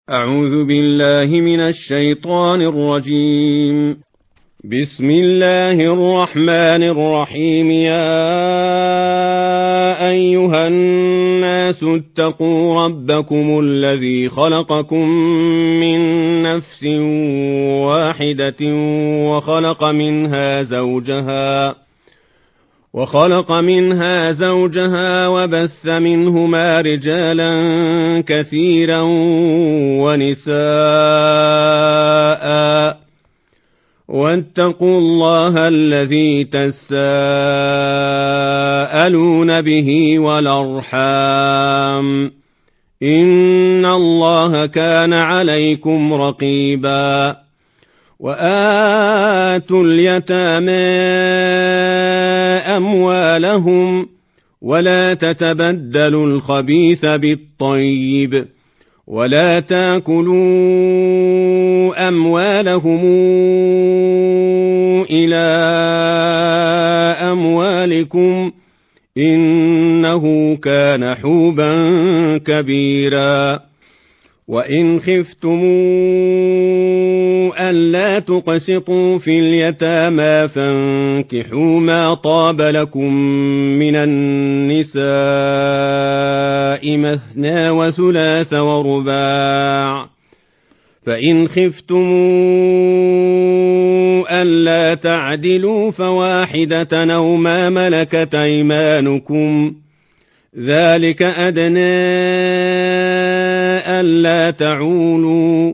أعوذ بالله من الشيطان الرجيم. بسم الله الرحمن الرحيم. يا أيها الناس اتقوا ربكم الذي خلقكم من نفس واحدة وخلق منها زوجها وبث منهما رجالا كثيرا ونساء، واتقوا الله الذي تساءلون به والأرحام، إن الله كان عليكم رقيبا. وآتوا اليتامى أموالهم ولا تتبدلوا الخبيث بالطيب، ولا تاكلوا أموالهم إلى أموالكم، إنه كان حوبا كبيرا. وإن خفتم ألا تقسطوا في اليتامى فانكحوا ما طاب لكم من النساء مثنى وثلاث ورباع، فإن خفتم ألا تعدلوا فواحدة أو ما ملكت أيمانكم، ذلك أدنى ألا تعولوا.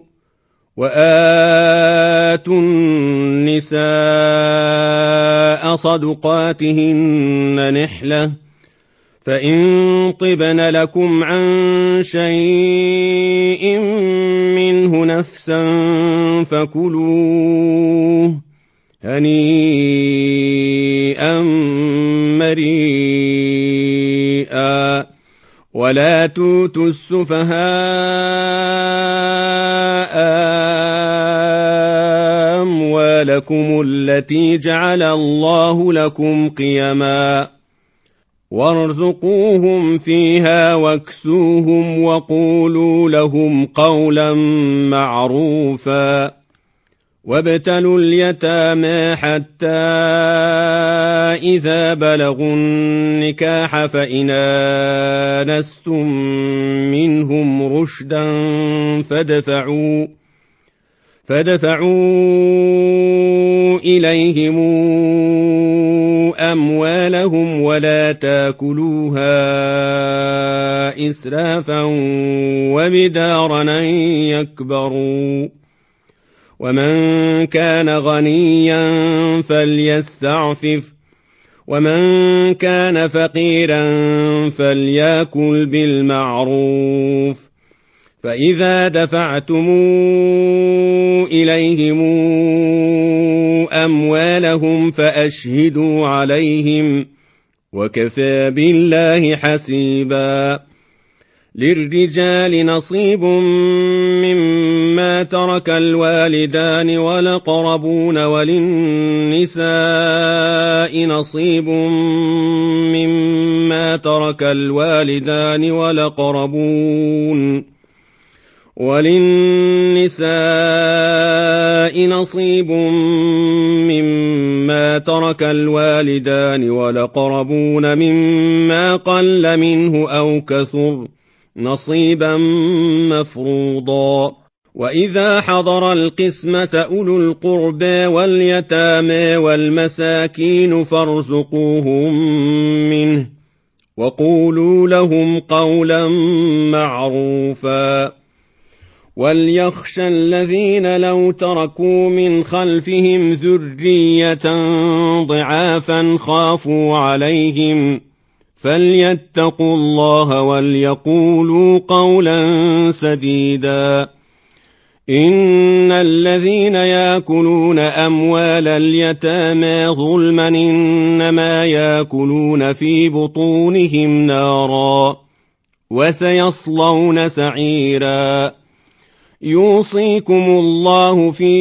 وآتوا النساء صدقاتهن نحلة، فإن طبن لكم عن شيء منه نفسا فكلوه هنيئا مريئا. ولا تؤتوا السفهاء أموالكم التي جعل الله لكم قيما، وارزقوهم فيها واكسوهم وقولوا لهم قولا معروفا. وابتلوا اليتامى حتى إذا بلغوا النكاح فإن آنستم منهم رشدا فادفعوا إليهم أموالهم ولا تاكلوها إسرافا وبدارا أن يكبروا. ومن كان غنيا فليستعفف، ومن كان فقيرا فليأكل بالمعروف. فإذا دفعتم إليهم أموالهم فأشهدوا عليهم، وكفى بالله حسيبا. للرجال نصيب مما ترك الوالدان والأقربون، وللنساء نصيب مما ترك الوالدان والأقربون مما قل منه أو كثر نصيبا مفروضا. وإذا حضر القسمة أولو القربى واليتامى والمساكين فارزقوهم منه وقولوا لهم قولا معروفا. وليخشى الذين لو تركوا من خلفهم ذرية ضعافا خافوا عليهم فليتقوا الله وليقولوا قولا سديدا. إن الذين يأكلون أموال اليتامى ظلما إنما يأكلون في بطونهم نارا وسيصلون سعيرا. يوصيكم الله في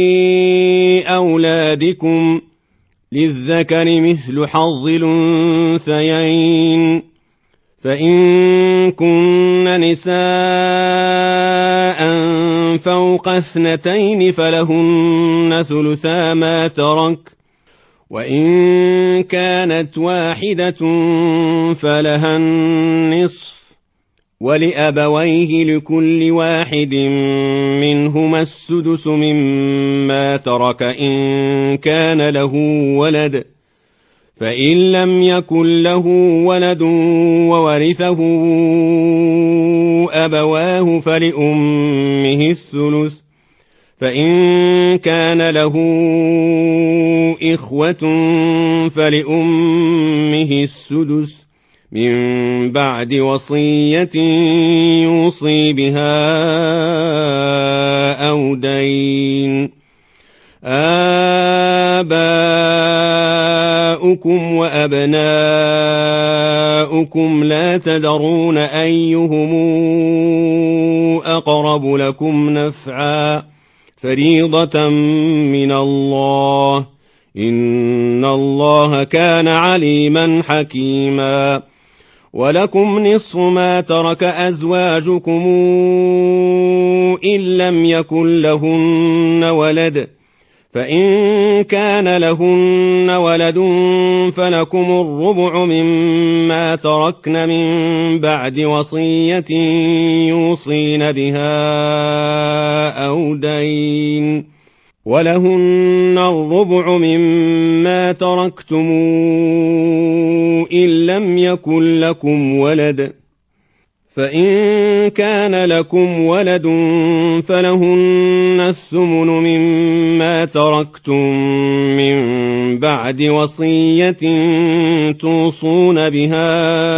أولادكم للذكر مثل حظ الأنثيين، فإن كن نساء فوق 2 فلهن ثلثا ما ترك، وإن كانت واحدة فلها النصف، ولأبويه لكل واحد منهما السدس مما ترك إن كان له ولد، فإن لم يكن له ولد وورثه أبواه فلأمه الثلث، فإن كان له إخوة فلأمه السدس من بعد وصية يوصي بها أو دين. آباؤكم وأبناؤكم لا تدرون أيهم أقرب لكم نفعا فريضة من الله، إن الله كان عليما حكيما. ولكم نصف ما ترك أزواجكم إن لم يكن لهن ولد، فإن كان لهن ولد فلكم الربع مما تركن من بعد وصية يوصين بها أو دين، ولهن الربع مما تركتم إن لم يكن لكم ولد، فإن كان لكم ولد فلهن الثمن مما تركتم من بعد وصية توصون بها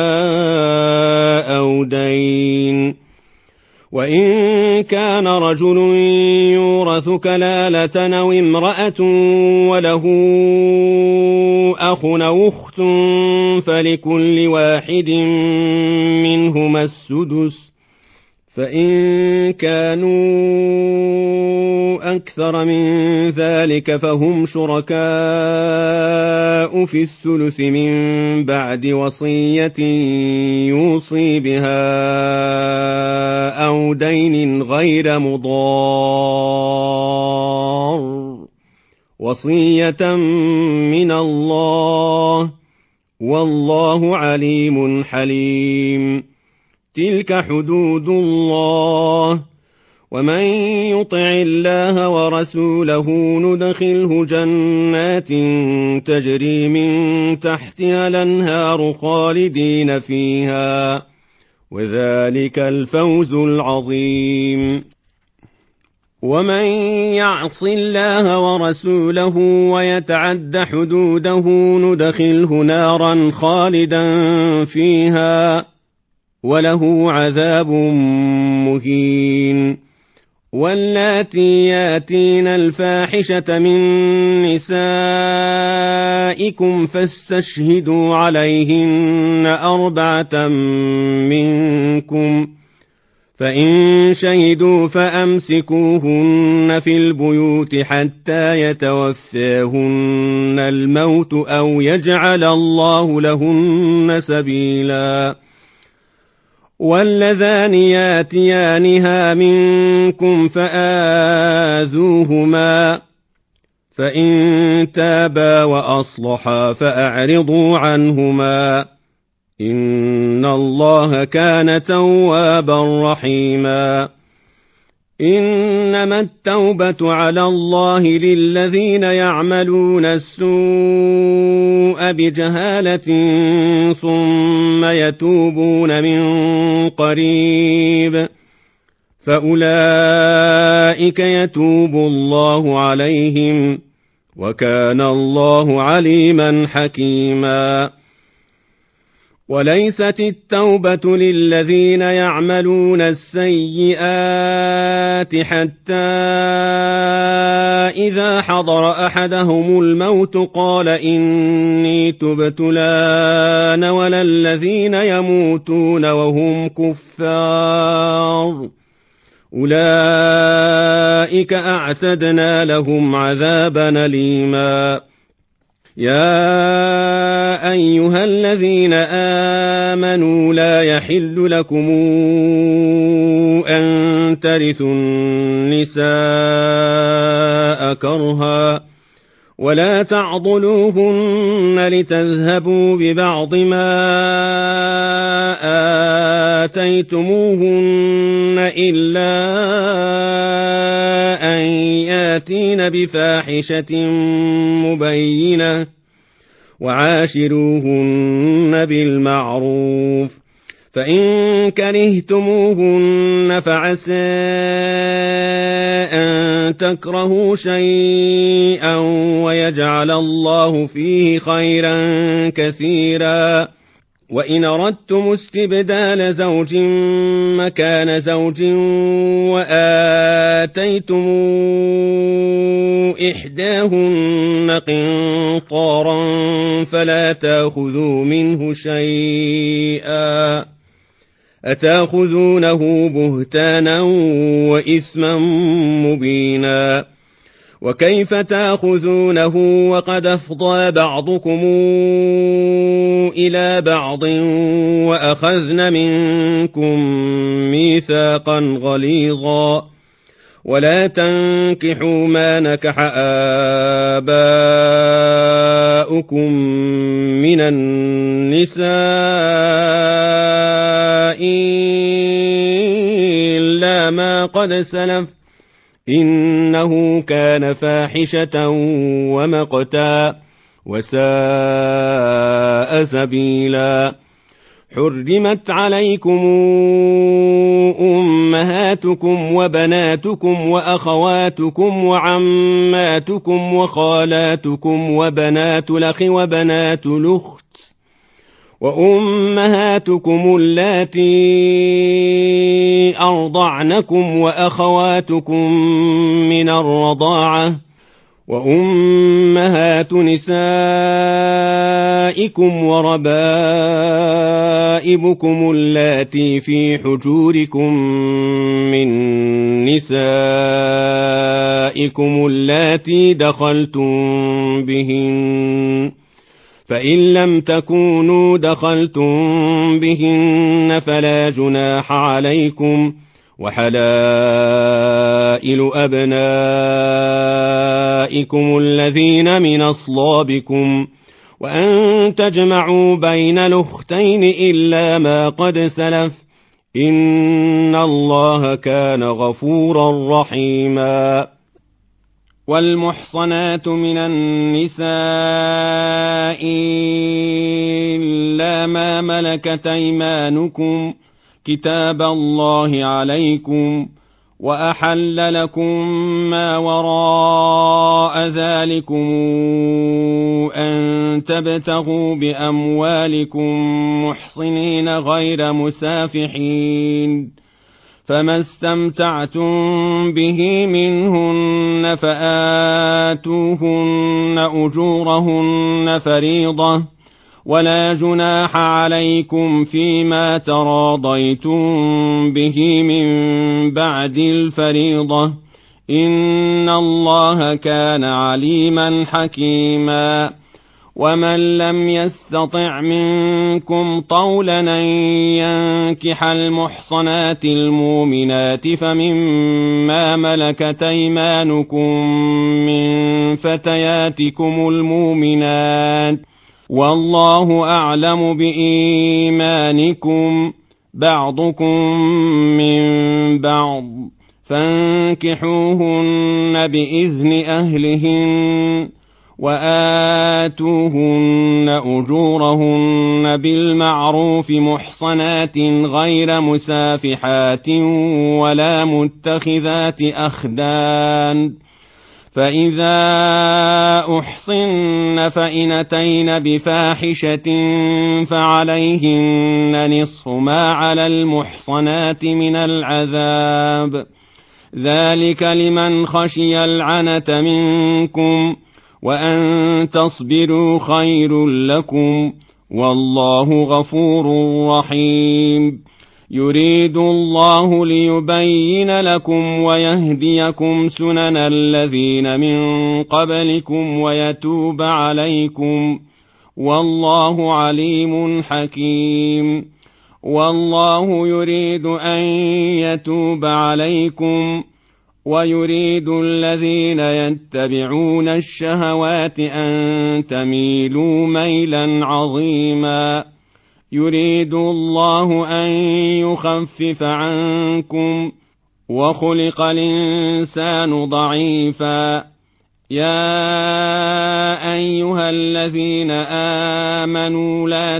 أو دين. وإن كان رجل يورث كلالة أو امرأة وله أخ أو أخت فلكل واحد منهما السدس، فإن كانوا أكثر من ذلك فهم شركاء في الثلث من بعد وصية يوصي بها أو دين غير مضار، وصية من الله، والله عليم حليم. تلك حدود الله، ومن يطع الله ورسوله ندخله جنات تجري من تحتها الأنهار خالدين فيها، وذلك الفوز العظيم. ومن يعص الله ورسوله ويتعد حدوده ندخله نارا خالدا فيها وله عذاب مهين. واللاتي ياتين الفاحشة من نسائكم فاستشهدوا عليهن 4 منكم، فإن شهدوا فأمسكوهن في البيوت حتى يتوفاهن الموت أو يجعل الله لهن سبيلا. واللذان ياتيانها منكم فآذوهما، فإن تابا وأصلحا فأعرضوا عنهما، إن الله كان توابا رحيما. إنما التوبة على الله للذين يعملون السوء بجهالة ثم يتوبون من قريب فأولئك يتوب الله عليهم، وكان الله عليما حكيما. وليست التوبة للذين يعملون السيئات حتى إذا حضر أحدهم الموت قال إني تبت الآن، ولا الذين يموتون وهم كفار أولئك أعتدنا لهم عذابا أليما. يا أيها الذين آمنوا لا يحل لكم أن ترثوا النساء كرها ولا تعضلوهن لتذهبوا ببعض ما آتيتموهن إلا أن ياتين بفاحشة مبينة وعاشروهن بالمعروف فإن كرهتموهن فعسى أن تكرهوا شيئا ويجعل الله فيه خيرا كثيرا وإن أردتم استبدال زوج مكان زوج وآتيتم إحداهن قنطارا فلا تأخذوا منه شيئا أتأخذونه بهتانا وإثما مبينا وكيف تأخذونه وقد أفضى بعضكم إلى بعض وأخذن منكم ميثاقا غليظا ولا تنكحوا ما نكح آباؤكم من النساء إلا ما قد سلف إنه كان فاحشة ومقتا وساء سبيلا حرمت عليكم أمهاتكم وبناتكم وأخواتكم وعماتكم وخالاتكم وبنات الأخ وبنات الأخت وأمهاتكم اللاتي أرضعنكم وأخواتكم من الرضاعة وأمهات نسائكم وربائبكم اللاتي في حجوركم من نسائكم اللاتي دخلتم بهن فإن لم تكونوا دخلتم بهن فلا جناح عليكم وحلائل أبنائكم الذين من أصلابكم وأن تجمعوا بين الأختين إلا ما قد سلف إن الله كان غفورا رحيما والمحصنات من النساء إلا ما ملكت أيمانكم كتاب الله عليكم وأحل لكم ما وراء ذلكم أن تبتغوا بأموالكم محصنين غير مسافحين فما استمتعتم به منهن فآتوهن أجورهن فريضة ولا جناح عليكم فيما تراضيتم به من بعد الفريضة إن الله كان عليما حكيما ومن لم يستطع منكم طولا أن ينكح المحصنات المؤمنات فمما ملكت أيمانكم من فتياتكم المؤمنات والله أعلم بإيمانكم بعضكم من بعض فانكحوهن بإذن أهلهن وآتوهن أجورهن بالمعروف محصنات غير مسافحات ولا متخذات أخدان فإذا أحصن فإن أتين بفاحشة فعليهن نصف ما على المحصنات من العذاب ذلك لمن خشي العنة منكم وأن تصبروا خير لكم والله غفور رحيم يريد الله ليبين لكم ويهديكم سنن الذين من قبلكم ويتوب عليكم والله عليم حكيم والله يريد أن يتوب عليكم ويريد الذين يتبعون الشهوات أن تميلوا ميلا عظيما. يريد الله أن يخفف عنكم وخلق الإنسان ضعيفا. يا أيها الذين آمنوا لا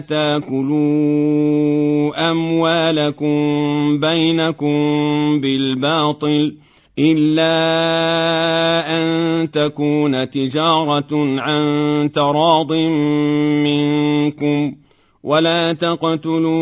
تاكلوا أموالكم بينكم بالباطل إلا أن تكون تجارة عن تراض منكم ولا تقتلوا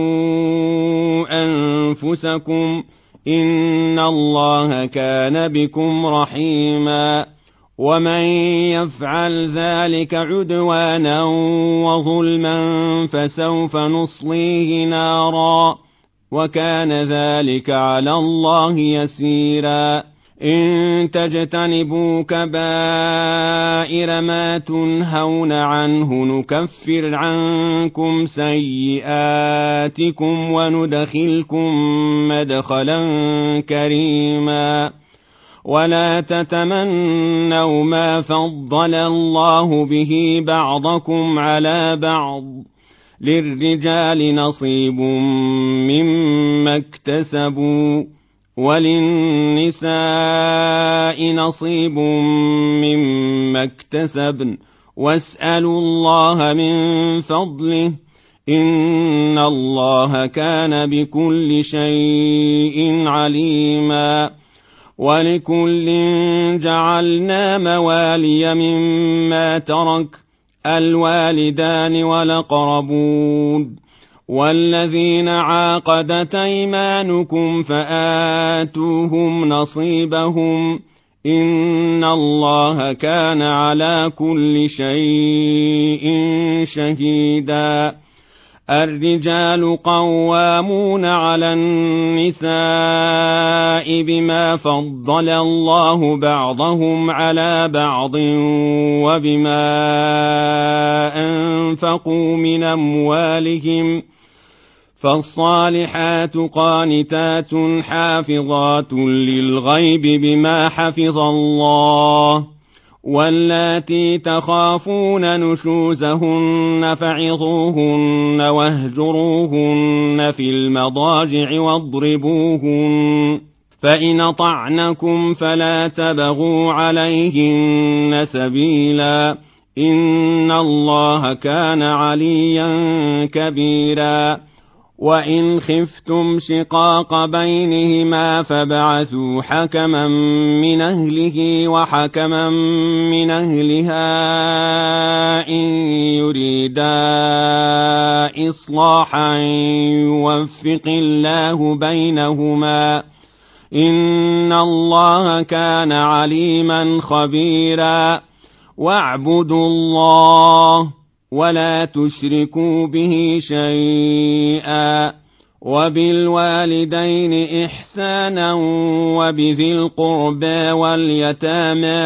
أنفسكم إن الله كان بكم رحيما. ومن يفعل ذلك عدوانا وظلما فسوف نصليه نارا وكان ذلك على الله يسيرا. إن تجتنبوا كبائر ما تنهون عنه نكفر عنكم سيئاتكم وندخلكم مدخلا كريما. ولا تتمنوا ما فضل الله به بعضكم على بعض للرجال نصيب مما اكتسبوا وللنساء نصيب مما اكتسبن واسألوا الله من فضله إن الله كان بكل شيء عليما. ولكل جعلنا موالي مما ترك الوالدان والأقربون والذين عاقدت أيمانكم فآتوهم نصيبهم إن الله كان على كل شيء شهيدا. الرجال قوامون على النساء بما فضل الله بعضهم على بعض وبما أنفقوا من أموالهم فالصالحات قانتات حافظات للغيب بما حفظ الله واللاتي تخافون نشوزهن فعظوهن واهجروهن في المضاجع واضربوهن فإن طعنكم فلا تبغوا عليهن سبيلا إن الله كان عليا كبيرا. وإن خفتم شقاق بينهما فابعثوا حكما من أهله وحكما من أهلها إن يريدا إصلاحا يوفق الله بينهما إن الله كان عليما خبيرا. واعبدوا الله ولا تشركوا به شيئا وبالوالدين إحسانا وبذي القربى واليتامى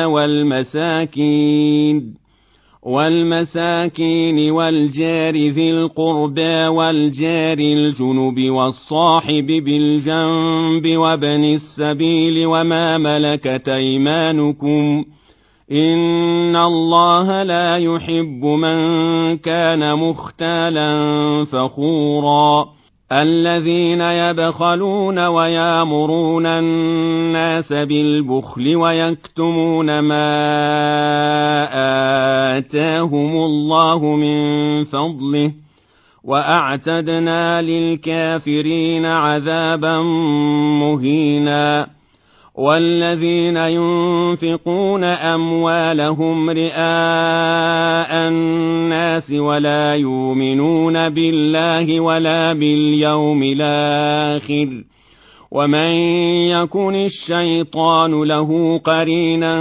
والمساكين والجار ذي القربى والجار الجنب والصاحب بالجنب وابن السبيل وما ملكت أيمانكم إن الله لا يحب من كان مختالا فخورا. الذين يبخلون ويامرون الناس بالبخل ويكتمون ما آتاهم الله من فضله وأعتدنا للكافرين عذابا مهينا. والذين ينفقون أموالهم رئاء الناس ولا يؤمنون بالله ولا باليوم الآخر ومن يكن الشيطان له قرينا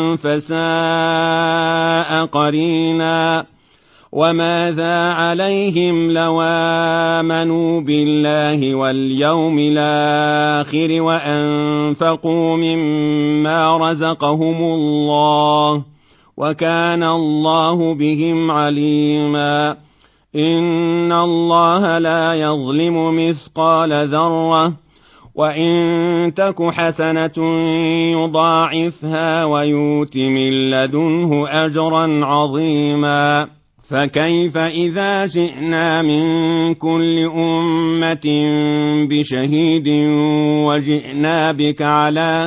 فساء قرينا. وماذا عليهم لو آمنوا بالله واليوم الآخر وأنفقوا مما رزقهم الله وكان الله بهم عليما. إن الله لا يظلم مثقال ذرة وإن تك حسنة يضاعفها ويؤت من لدنه أجرا عظيما فكيف إذا جئنا من كل أمة بشهيد وجئنا بك على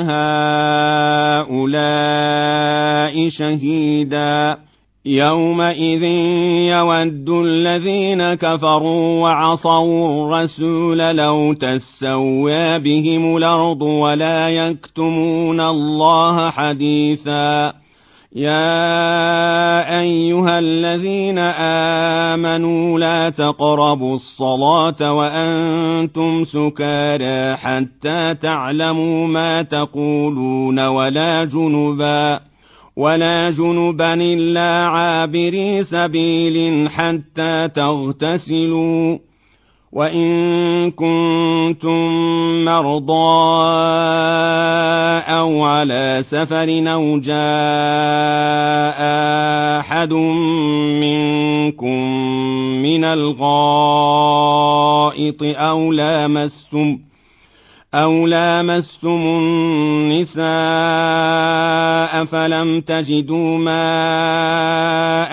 هؤلاء شهيدا يومئذ يود الذين كفروا وعصوا الرسول لو تسوى بهم الأرض ولا يكتمون الله حديثا يا أيها الذين آمنوا لا تقربوا الصلاة وأنتم سكارى حتى تعلموا ما تقولون ولا جنبا إلا عابري سبيل حتى تغتسلوا وإن كنتم مرضى أو على سفر أو جاء أحد منكم من الغائط أو لامستم النساء فلم تجدوا ماء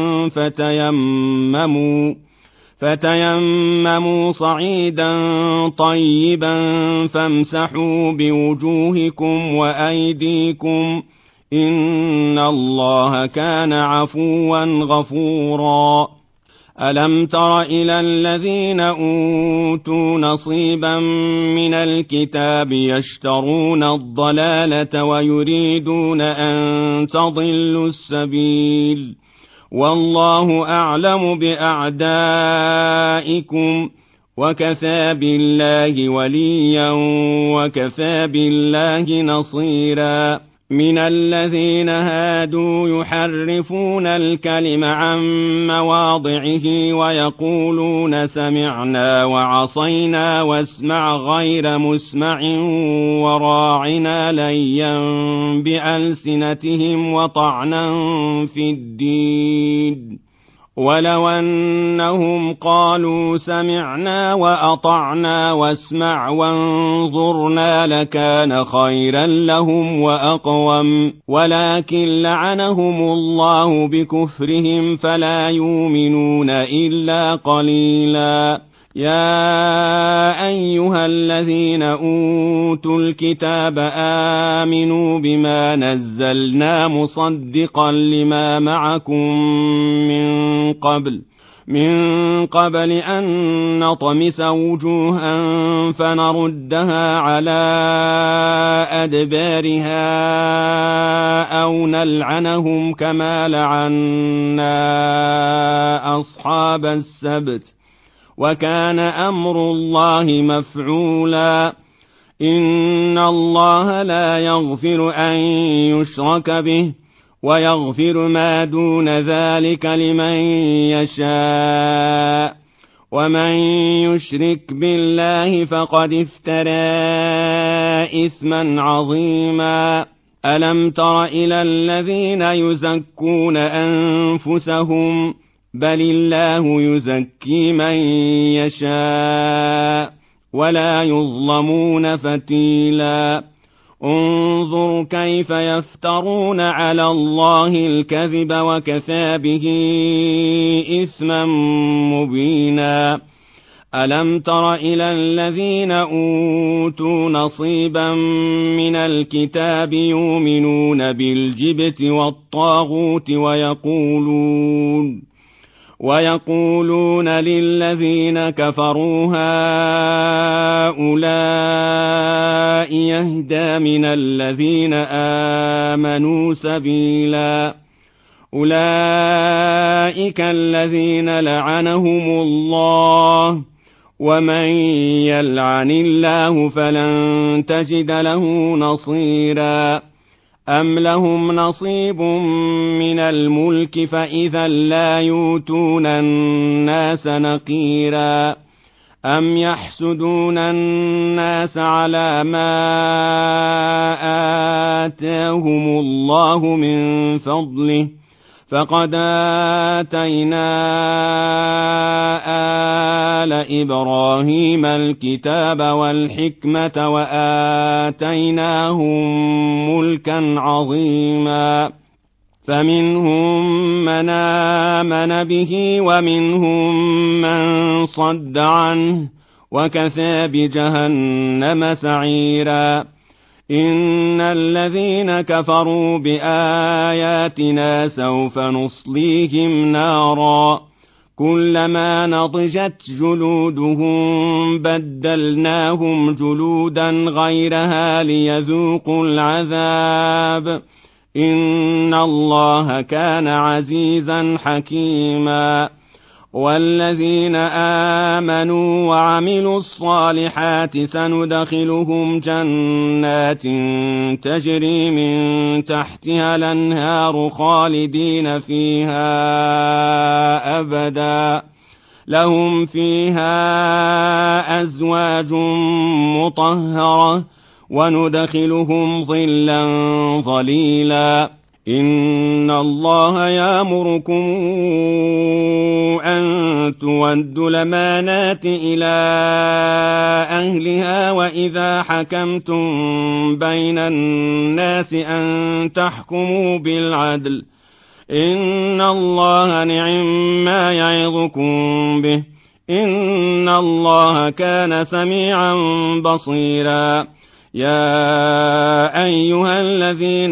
فتيمموا صعيدا طيبا فامسحوا بوجوهكم وأيديكم إن الله كان عفوا غفورا ألم تر إلى الذين أوتوا نصيبا من الكتاب يشترون الضلالة ويريدون أن تضلوا السبيل والله أعلم بأعدائكم وكفى بالله وليا وكفى بالله نصيرا من الذين هادوا يحرفون الكلم عن مواضعه ويقولون سمعنا وعصينا واسمع غير مسمع وراعنا ليا بألسنتهم وطعنا في الدين ولو أنهم قالوا سمعنا وأطعنا واسمع وانظرنا لكان خيرا لهم وأقوم ولكن لعنهم الله بكفرهم فلا يؤمنون إلا قليلا يا أيها الذين أوتوا الكتاب آمنوا بما نزلنا مصدقا لما معكم من قبل أن نطمس وجوها فنردها على أدبارها أو نلعنهم كما لعنا أصحاب السبت وكان أمر الله مفعولا إن الله لا يغفر أن يشرك به ويغفر ما دون ذلك لمن يشاء ومن يشرك بالله فقد افترى إثما عظيما ألم تر إلى الذين يزكون أنفسهم بل الله يزكي من يشاء ولا يظلمون فتيلا انظر كيف يفترون على الله الكذب وكفى به إثما مبينا ألم تر إلى الذين أوتوا نصيبا من الكتاب يؤمنون بالجبت والطاغوت ويقولون للذين كفروا هؤلاء يهدى من الذين آمنوا سبيلا أولئك الذين لعنهم الله ومن يلعن الله فلن تجد له نصيرا أم لهم نصيب من الملك فإذا لا يؤتون الناس نقيرا أم يحسدون الناس على ما آتاهم الله من فضله فقد آتينا آل إبراهيم الكتاب والحكمة وآتيناهم ملكا عظيما فمنهم من آمن به ومنهم من صد عنه وكفى بجهنم سعيرا إن الذين كفروا بآياتنا سوف نصليهم نارا كلما نضجت جلودهم بدلناهم جلودا غيرها ليذوقوا العذاب إن الله كان عزيزا حكيما والذين آمنوا وعملوا الصالحات سندخلهم جنات تجري من تحتها الأنهار خالدين فيها أبدا لهم فيها أزواج مطهرة وندخلهم ظلا ظليلا إن الله يأمركم أن تودوا الأمانات إلى أهلها وإذا حكمتم بين الناس أن تحكموا بالعدل إن الله نعم يعظكم به إن الله كان سميعا بصيرا يا أيها الذين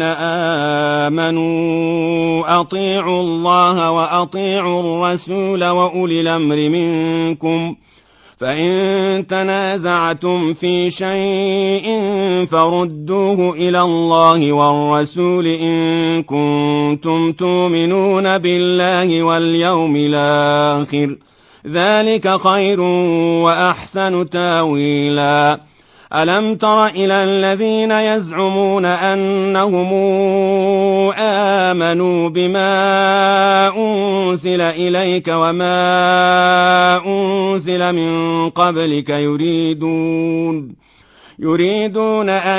آمنوا أطيعوا الله وأطيعوا الرسول وأولي الأمر منكم فإن تنازعتم في شيء فردوه إلى الله والرسول إن كنتم تؤمنون بالله واليوم الآخر ذلك خير وأحسن تاويلا ألم تر إلى الذين يزعمون أنهم آمنوا بما أنزل إليك وما أنزل من قبلك يريدون أن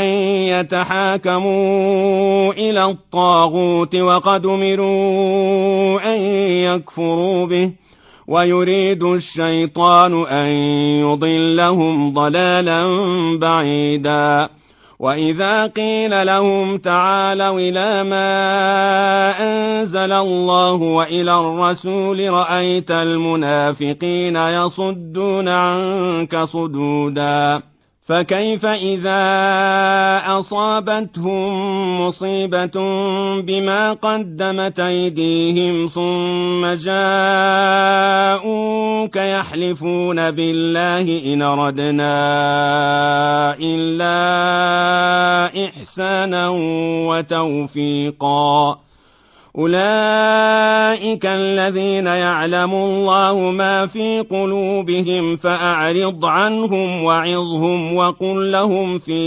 يتحاكموا إلى الطاغوت وقد أمروا أن يكفروا به ويريد الشيطان أن يضلهم ضلالا بعيدا وإذا قيل لهم تعالوا إلى ما أنزل الله وإلى الرسول رأيت المنافقين يصدون عنك صدودا فكيف إذا أصابتهم مصيبة بما قدمت أيديهم ثم جاءوك يحلفون بالله إن أردنا إلا إحسانا وتوفيقا أولئك الذين يعلم الله ما في قلوبهم فأعرض عنهم وعظهم وقل لهم في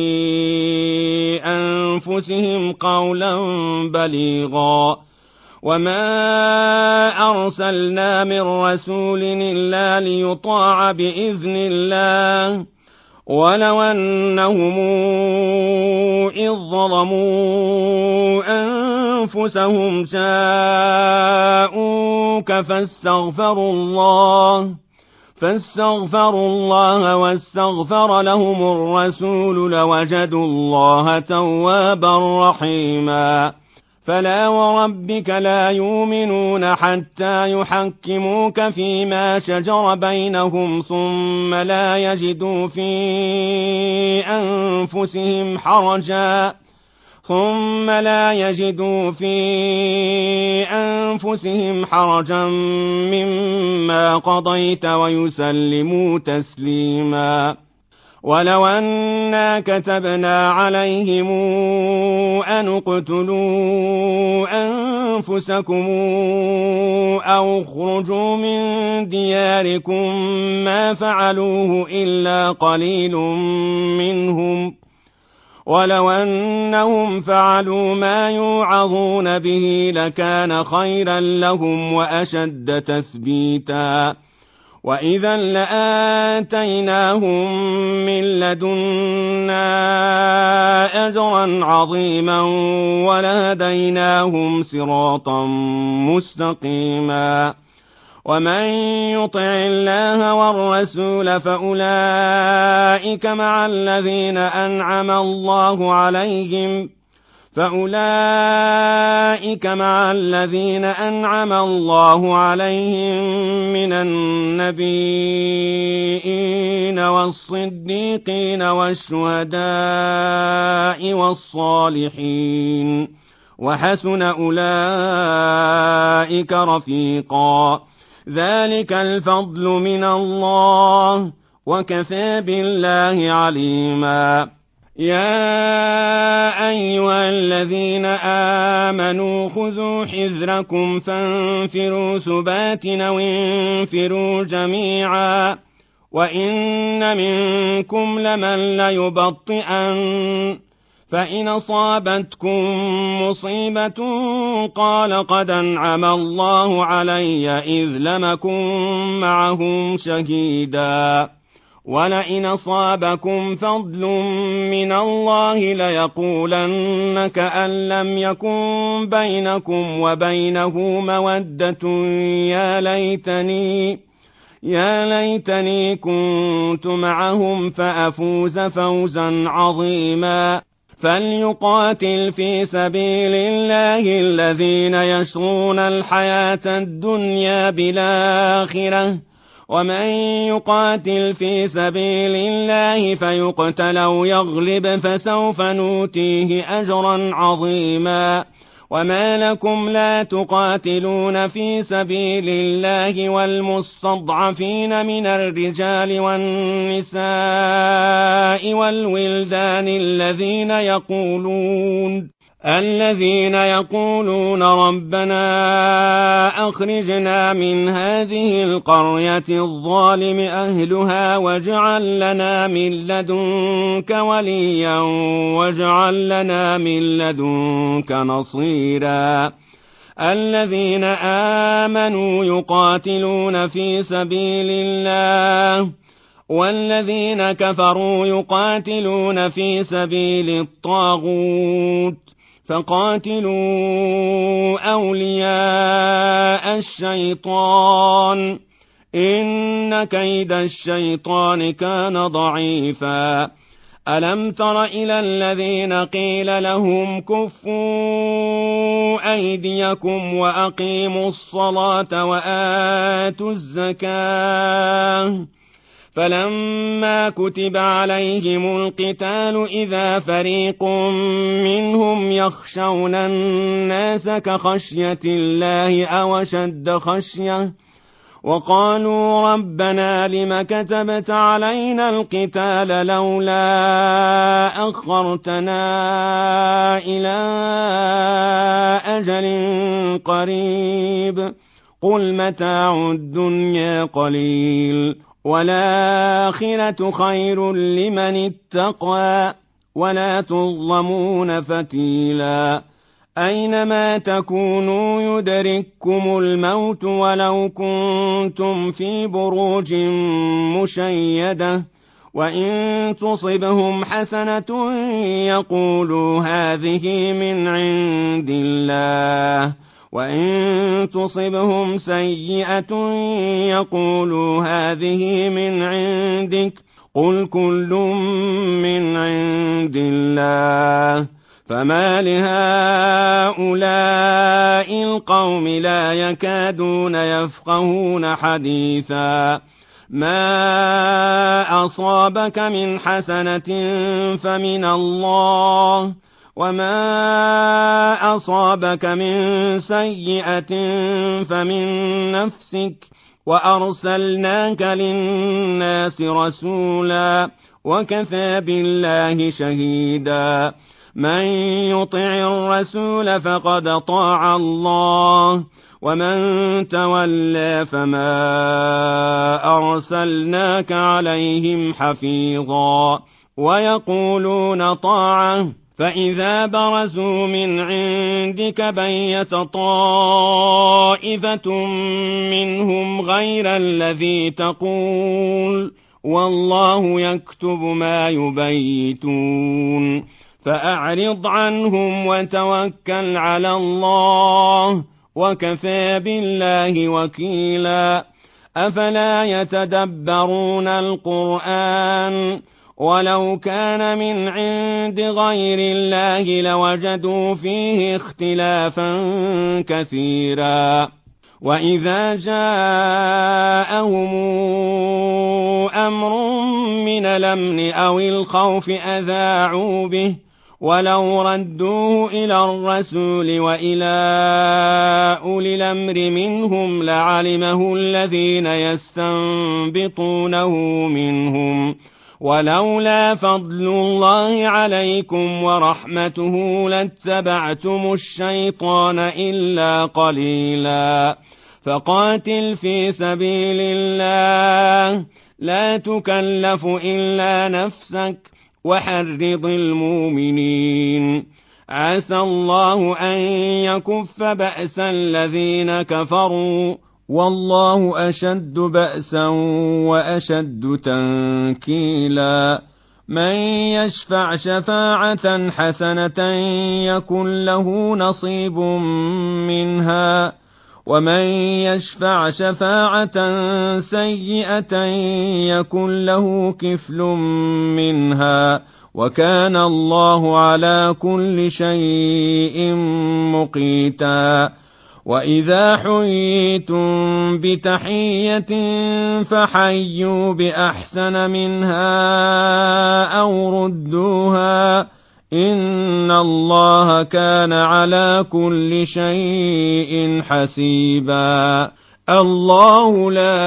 أنفسهم قولا بليغا وما أرسلنا من رسول إلا ليطاع بإذن الله ولو أنهم إذ ظلموا أنفسهم جاءوك فاستغفروا الله واستغفر لهم الرسول لوجدوا الله توابا رحيما فلا وربك لا يؤمنون حتى يحكموك فيما شجر بينهم ثم لا يجدوا في أنفسهم حرجا مما قضيت ويسلموا تسليما ولو أنا كتبنا عليهم أن اقتلوا أنفسكم أو اخرجوا من دياركم ما فعلوه إلا قليل منهم ولو أنهم فعلوا ما يوعظون به لكان خيرا لهم وأشد تثبيتا وإذا لآتيناهم من لدنا أجرا عظيما ولهديناهم صراطا مستقيما ومن يطع الله والرسول فأولئك مع الذين أنعم الله عليهم من النبيين والصديقين والشهداء والصالحين وحسن أولئك رفيقا ذلك الفضل من الله وكفى بالله عليما يا أيها الذين آمنوا خذوا حذركم فانفروا ثبات أو انفروا جميعا وإن منكم لمن ليبطئن فإن أصابتكم مصيبة قال قد أنعم الله علي إذ لم أكن معهم شهيدا ولئن أصابكم فضل من الله ليقولن كأن لم يكن بينكم وبينه مودة يا ليتني كنت معهم فأفوز فوزا عظيما فليقاتل في سبيل الله الذين يشرون الحياة الدنيا بالآخرة ومن يقاتل في سبيل الله فيقتل أو يغلب فسوف نؤتيه أجرا عظيما وما لكم لا تقاتلون في سبيل الله والمستضعفين من الرجال والنساء والولدان الذين يقولون ربنا أخرجنا من هذه القرية الظالم أهلها واجعل لنا من لدنك وليا واجعل لنا من لدنك نصيرا الذين آمنوا يقاتلون في سبيل الله والذين كفروا يقاتلون في سبيل الطاغوت فقاتلوا أولياء الشيطان إن كيد الشيطان كان ضعيفا ألم تر إلى الذين قيل لهم كفوا أيديكم وأقيموا الصلاة وآتوا الزكاة فلما كتب عليهم القتال إذا فريق منهم يخشون الناس كخشية الله أو أشد خشية وقالوا ربنا لم كتبت علينا القتال لولا أخرتنا إلى أجل قريب قل متاع الدنيا قليل والآخرة خير لمن اتقى ولا تظلمون فتيلا أينما تكونوا يدرككم الموت ولو كنتم في بروج مشيدة وإن تصبهم حسنة يقولوا هذه من عند الله وإن تصبهم سيئة يقولوا هذه من عندك قل كل من عند الله فما لهؤلاء القوم لا يكادون يفقهون حديثا ما أصابك من حسنة فمن الله وما أصابك من سيئة فمن نفسك وأرسلناك للناس رسولا وكفى بالله شهيدا من يطع الرسول فقد أطاع الله ومن تولى فما أرسلناك عليهم حفيظا ويقولون طاعة فإذا برزوا من عندك بيت طائفة منهم غير الذي تقول والله يكتب ما يبيتون فأعرض عنهم وتوكل على الله وكفى بالله وكيلا أفلا يتدبرون القرآن ولو كان من عند غير الله لوجدوا فيه اختلافا كثيرا وإذا جاءهم أمر من الأمن أو الخوف أذاعوا به ولو ردوه إلى الرسول وإلى أولي الأمر منهم لعلمه الذين يستنبطونه منهم ولولا فضل الله عليكم ورحمته لاتبعتم الشيطان إلا قليلا فقاتل في سبيل الله لا تكلف إلا نفسك وحرض المؤمنين عسى الله أن يكف بأس الذين كفروا والله أشد بأسا وأشد تنكيلا من يشفع شفاعة حسنة يكن له نصيب منها ومن يشفع شفاعة سيئة يكن له كفل منها وكان الله على كل شيء مقيتا وإذا حييتم بتحية فحيوا بأحسن منها أو ردوها إن الله كان على كل شيء حسيبا الله لا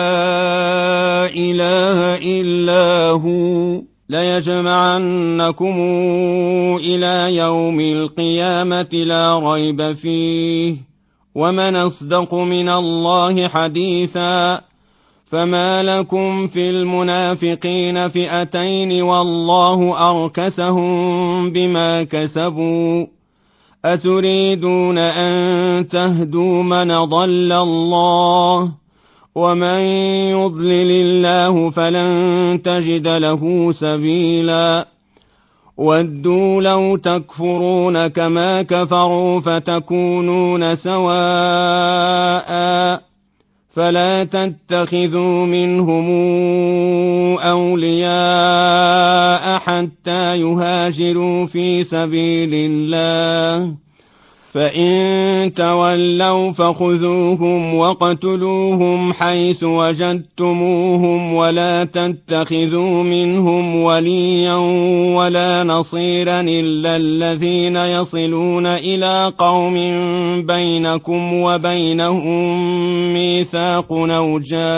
إله إلا هو ليجمعنكم إلى يوم القيامة لا ريب فيه ومن أصدق من الله حديثا فما لكم في المنافقين فئتين والله أركسهم بما كسبوا أتريدون أن تهدوا من ضل الله ومن يضلل الله فلن تجد له سبيلا ودوا لو تكفرون كما كفروا فتكونون سواء فلا تتخذوا منهم أولياء حتى يهاجروا في سبيل الله فإن تولوا فخذوهم وقتلوهم حيث وجدتموهم ولا تتخذوا منهم وليا ولا نصيرا إلا الذين يصلون إلى قوم بينكم وبينهم ميثاق أو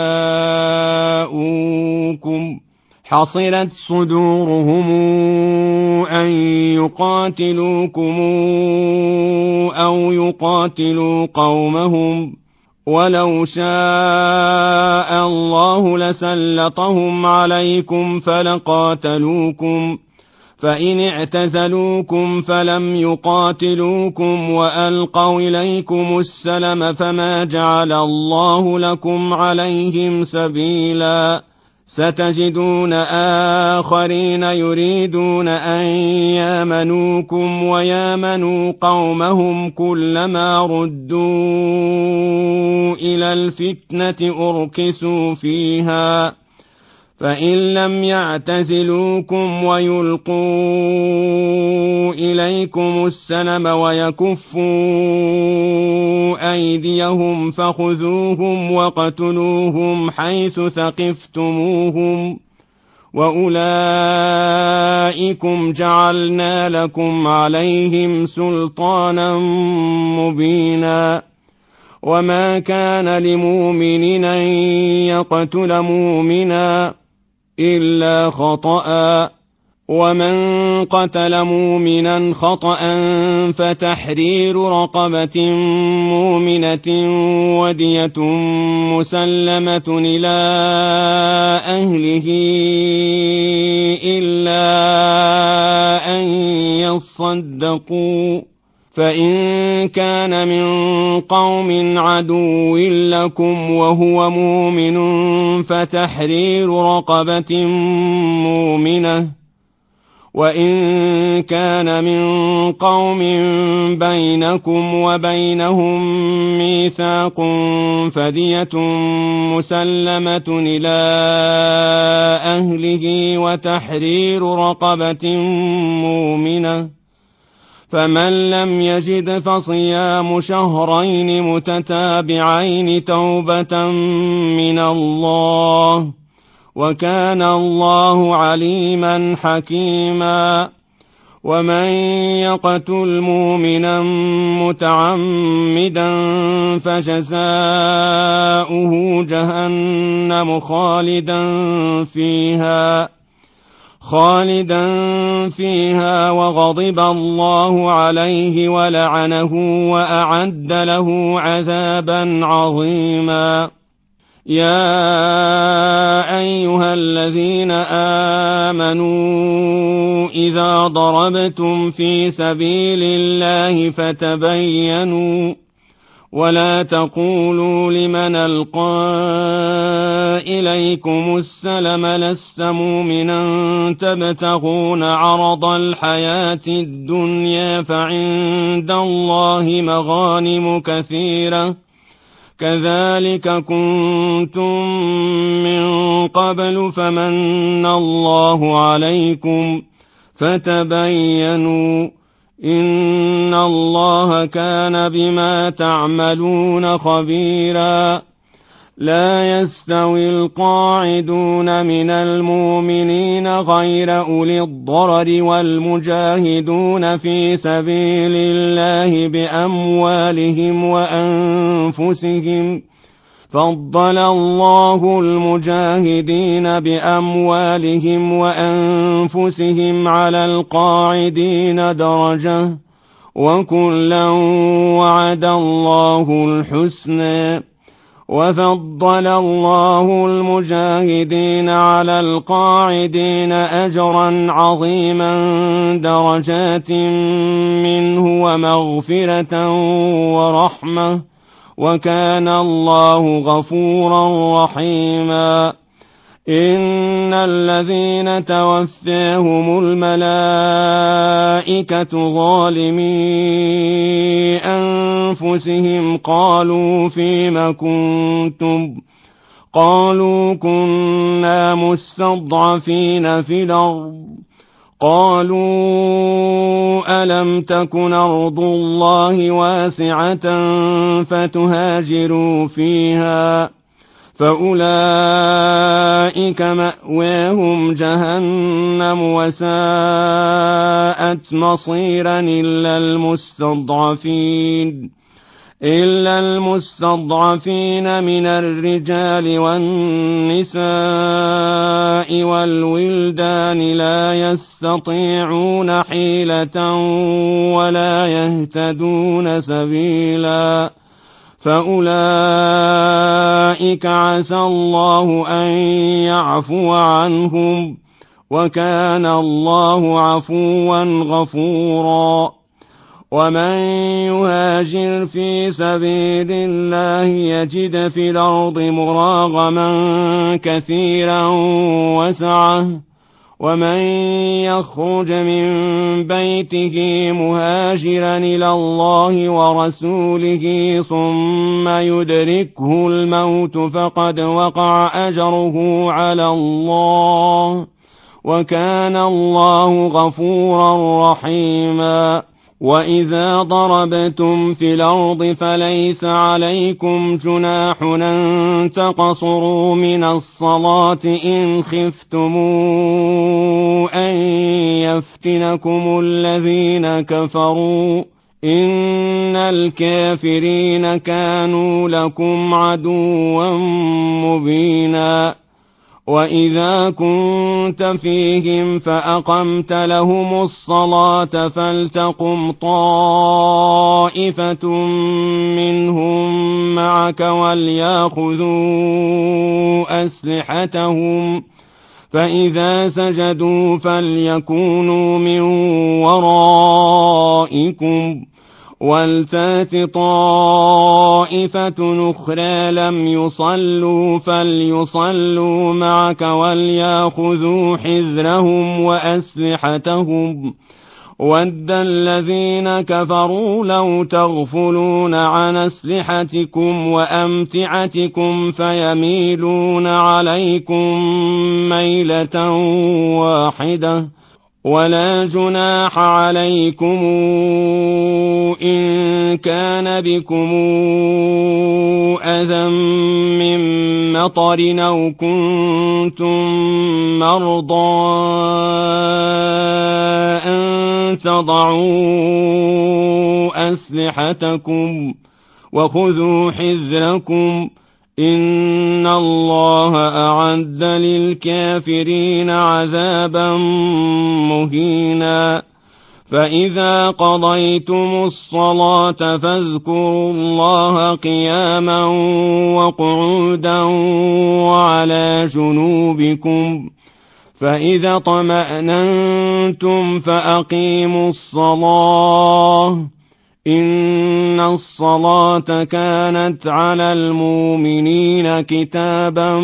جاءوكم حصرت صدورهم أن يقاتلوكم أو يقاتلوا قومهم ولو شاء الله لسلطهم عليكم فلقاتلوكم فإن اعتزلوكم فلم يقاتلوكم وألقوا إليكم السلم فما جعل الله لكم عليهم سبيلا ستجدون آخرين يريدون أن يامنوكم ويامنوا قومهم كلما ردوا إلى الفتنة أركسوا فيها فإن لم يعتزلوكم ويلقوا إليكم السلم ويكفوا أيديهم فخذوهم وقتلوهم حيث ثقفتموهم وأولئكم جعلنا لكم عليهم سلطانا مبينا وما كان لمؤمن أن يقتل مؤمنا إلا خطأ ومن قتل مؤمنا خطأ فتحرير رقبة مؤمنة ودية مسلمة إلى أهله إلا أن يصدقوا، فإن كان من قوم عدو لكم وهو مؤمن فتحرير رقبة مؤمنة، وإن كان من قوم بينكم وبينهم ميثاق فدية مسلمة إلى أهله وتحرير رقبة مؤمنة، فمن لم يجد فصيام شهرين متتابعين توبة من الله، وكان الله عليما حكيما. ومن يقتل مؤمنا متعمدا فجزاؤه جهنم خالدا فيها وغضب الله عليه ولعنه وأعد له عذابا عظيما. يا أيها الذين آمنوا إذا ضربتم في سبيل الله فتبينوا ولا تقولوا لمن ألقى إليكم السلم لست مؤمنا تبتغون عرض الحياة الدنيا فعند الله مغانم كثيرة كذلك كنتم من قبل فمن الله عليكم فتبينوا إن الله كان بما تعملون خبيرا. لا يستوي القاعدون من المؤمنين غير أولي الضرر والمجاهدون في سبيل الله بأموالهم وأنفسهم، فضل الله المجاهدين بأموالهم وأنفسهم على القاعدين درجة، وكلا وعد الله الحسنى، وفضل الله المجاهدين على القاعدين أجرا عظيما درجات منه ومغفرة ورحمة، وكان الله غفورا رحيما. إن الذين توفاهم الملائكة ظالمي أنفسهم قالوا فيم كنتم قالوا كنا مستضعفين في الأرض قالوا ألم تكن أرض الله واسعة فتهاجروا فيها فأولئك مأواهم جهنم وساءت مصيرا إلا المستضعفين من الرجال والنساء والولدان لا يستطيعون حيلة ولا يهتدون سبيلا فأولئك عسى الله أن يعفو عنهم وكان الله عفوا غفورا. ومن يهاجر في سبيل الله يجد في الأرض مراغما كثيرا وسعة، ومن يخرج من بيته مهاجرا إلى الله ورسوله ثم يدركه الموت فقد وقع أجره على الله وكان الله غفورا رحيما. وإذا ضربتم في الأرض فليس عليكم جناح أن تقصروا من الصلاة إن خفتم أن يفتنكم الذين كفروا إن الكافرين كانوا لكم عدوا مبينا. وإذا كنت فيهم فأقمت لهم الصلاة فلتقم طائفة منهم معك وليأخذوا أسلحتهم فإذا سجدوا فليكونوا من ورائكم ولتات طائفة أخرى لم يصلوا فليصلوا معك وليأخذوا حذرهم وأسلحتهم ود الذين كفروا لو تغفلون عن أسلحتكم وأمتعتكم فيميلون عليكم ميلة واحدة ولا جناح عليكم إن كان بكم أذى من مطر أو كنتم مرضى أن تضعوا أسلحتكم وخذوا حذركم إن الله أعد للكافرين عذابا مهينا فإذا قضيتم الصلاة فاذكروا الله قياما وقعودا وعلى جنوبكم فإذا اطمأننتم فأقيموا الصلاة إن الصلاة كانت على المؤمنين كتابا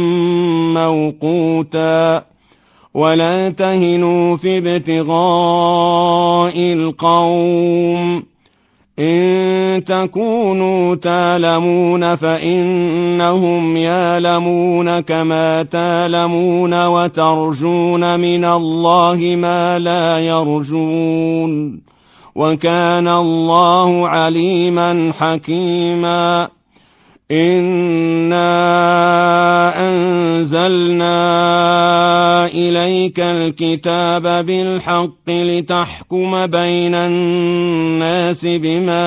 موقوتا ولا تهنوا في ابتغاء القوم إن تكونوا تألمون فإنهم يألمون كما تألمون وترجون من الله ما لا يرجون وكان الله عليما حكيما إنا أنزلنا إليك الكتاب بالحق لتحكم بين الناس بما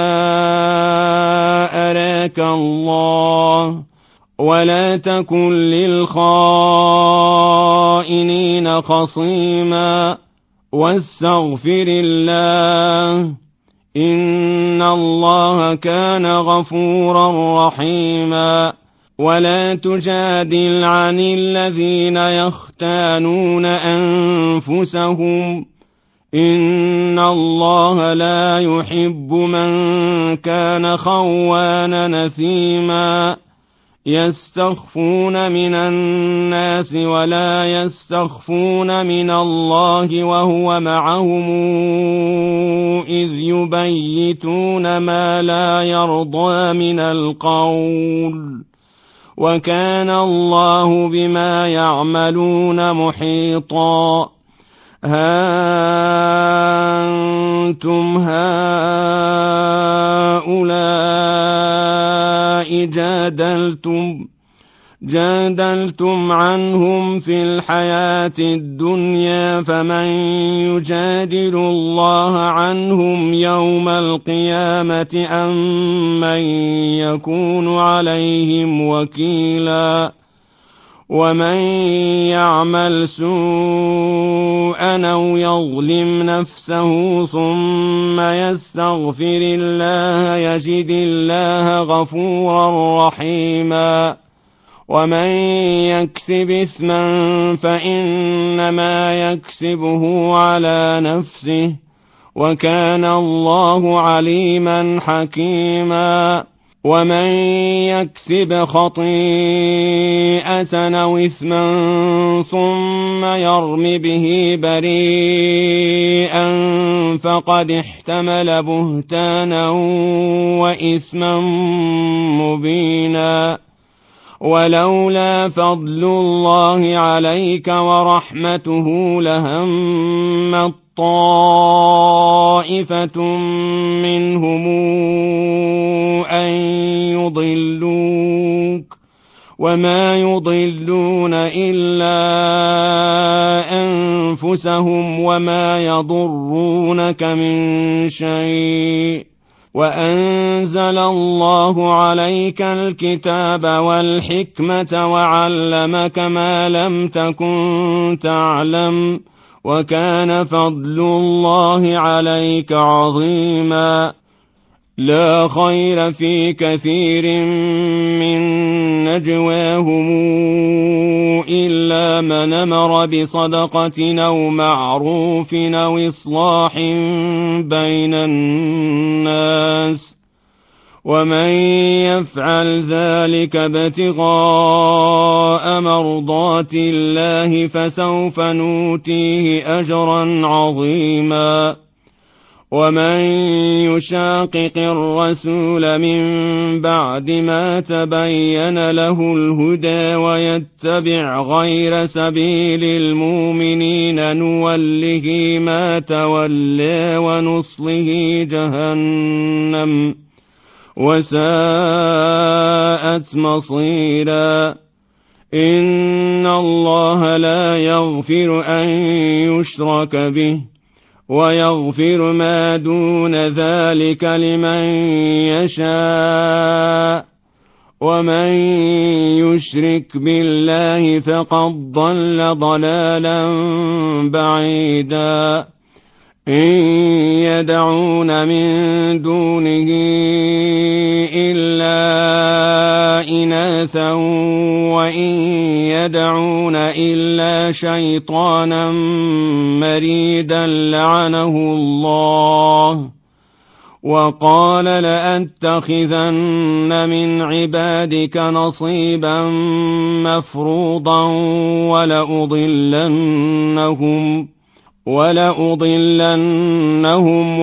أراك الله ولا تكن للخائنين خصيما واستغفر الله إن الله كان غفورا رحيما ولا تجادل عن الذين يختانون أنفسهم إن الله لا يحب من كان خوانا نثيما يستخفون من الناس ولا يستخفون من الله وهو معهم إذ يبيتون ما لا يرضى من القول وكان الله بما يعملون محيطا ها أنتم هؤلاء جادلتم عنهم في الحياة الدنيا فمن يجادل الله عنهم يوم القيامة أم من يكون عليهم وكيلا ومن يعمل سوءا أو يظلم نفسه ثم يستغفر الله يجد الله غفورا رحيما ومن يكسب إثما فإنما يكسبه على نفسه وكان الله عليما حكيما ومن يكسب خطيئة أو إثما ثم يرم به بريئا فقد احتمل بهتانا وإثما مبينا ولولا فضل الله عليك ورحمته لهمت طائفة منهم أن يضلوك وما يضلون إلا أنفسهم وما يضرونك من شيء وأنزل الله عليك الكتاب والحكمة وعلمك ما لم تكن تعلم وكان فضل الله عليك عظيما. لا خير في كثير من نجواهم إلا من أمر بصدقة أو معروف أو إصلاح بين الناس ومن يفعل ذلك ابتغاء مرضات الله فسوف نؤتيه أجرا عظيما. ومن يشاقق الرسول من بعد ما تبين له الهدى ويتبع غير سبيل المؤمنين نوله ما تولى ونصله جهنم وساءت مصيرا. إن الله لا يغفر أن يشرك به ويغفر ما دون ذلك لمن يشاء ومن يشرك بالله فقد ضل ضلالا بعيدا. إن يدعون من دونه إلا إناثا وإن يدعون إلا شيطانا مريدا لعنه الله وقال لأتخذن من عبادك نصيبا مفروضا ولأضلنهم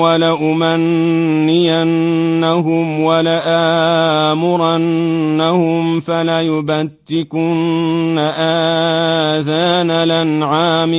ولأمنينهم ولآمرنهم فليبتكن آذان الأنعام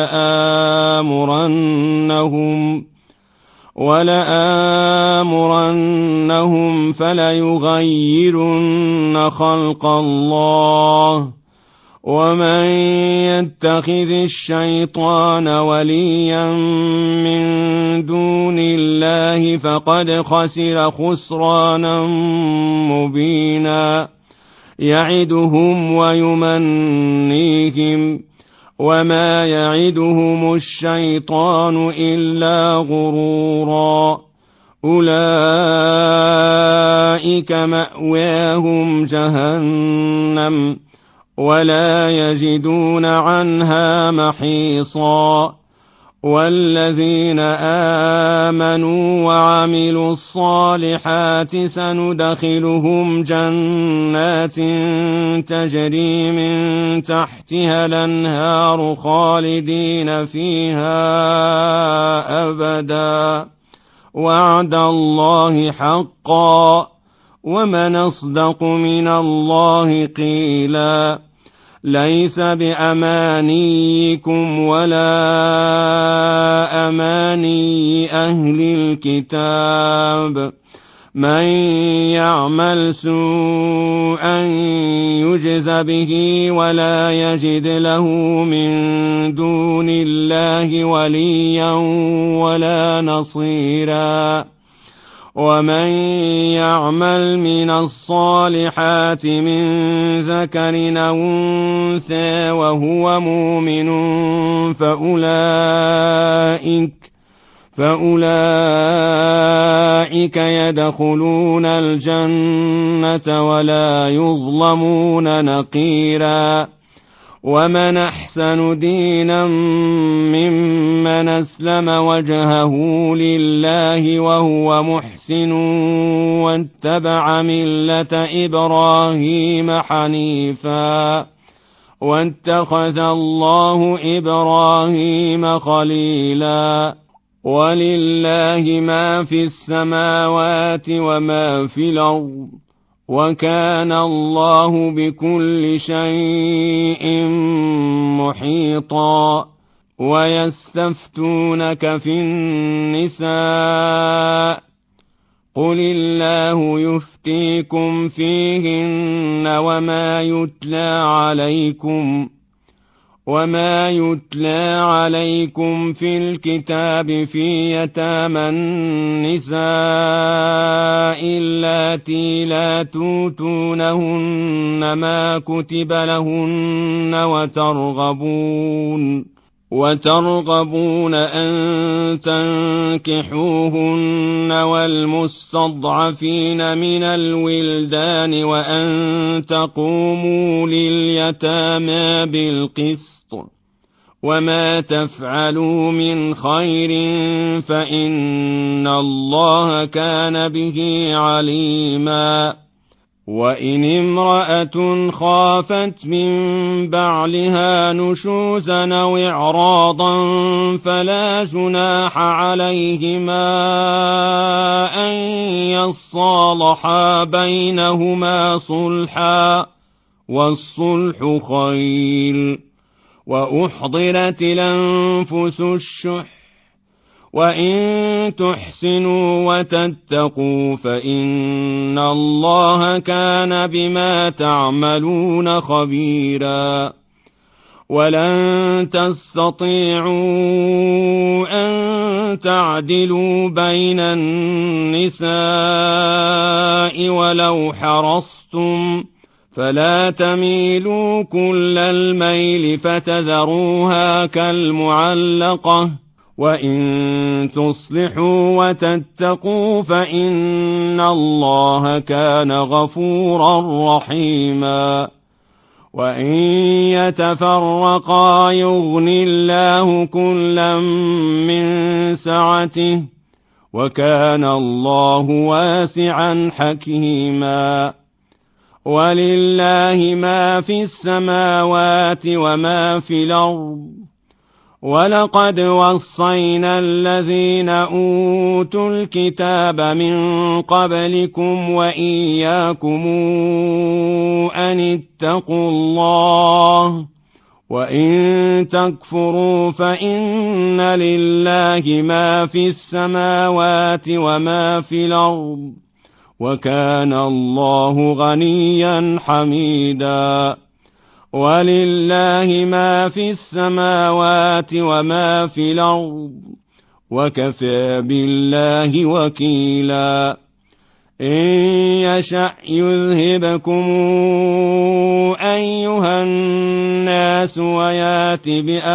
ولآمرنهم فليغيرن خلق الله. ومن يتخذ الشيطان وليا من دون الله فقد خسر خسرانا مبينا. يعدهم ويمنيهم وما يعدهم الشيطان إلا غرورا. أولئك مأواهم جهنم ولا يجدون عنها محيصا. والذين آمنوا وعملوا الصالحات سندخلهم جنات تجري من تحتها الأنهار خالدين فيها أبدا وعد الله حقا ومن أصدق من الله قيلا. ليس بأمانيكم ولا أماني أهل الكتاب. من يعمل سوءا يجز به ولا يجد له من دون الله وليا ولا نصيرا. ومن يعمل من الصالحات من ذكر أو أنثى وهو مؤمن فأولئك يدخلون الجنة ولا يظلمون نقيرا. ومن أحسن دينا ممن أسلم وجهه لله وهو محسن واتبع ملة إبراهيم حنيفا واتخذ الله إبراهيم خليلا. ولله ما في السماوات وما في الأرض وكان الله بكل شيء محيطا. ويستفتونك في النساء قل الله يفتيكم فيهن وما يتلى عليكم وما يتلى عليكم في الكتاب في يتامى النساء اللاتي لا توتونهن ما كتب لهن وترغبون أن تنكحوهن والمستضعفين من الولدان وأن تقوموا لليتامى بالقسط وما تفعلوا من خير فإن الله كان به عليما وإن امرأة خافت من بعلها نشوزا أو إعراضا فلا جناح عليهما أن يصالحا بينهما صلحا والصلح خير وأحضرت الأنفس الشح وإن تحسنوا وتتقوا فإن الله كان بما تعملون خبيرا ولن تستطيعوا أن تعدلوا بين النساء ولو حرصتم فلا تميلوا كل الميل فتذروها كالمعلقة وإن تصلحوا وتتقوا فإن الله كان غفورا رحيما وإن يتفرقا يغن الله كلا من سعته وكان الله واسعا حكيما ولله ما في السماوات وما في الأرض ولقد وصينا الذين أوتوا الكتاب من قبلكم وإياكم أن اتقوا الله وإن تكفروا فإن لله ما في السماوات وما في الأرض وكان الله غنيا حميدا ولله ما في السماوات وما في الأرض وكفى بالله وكيلا إن يشأ يذهبكم أيها الناس ويات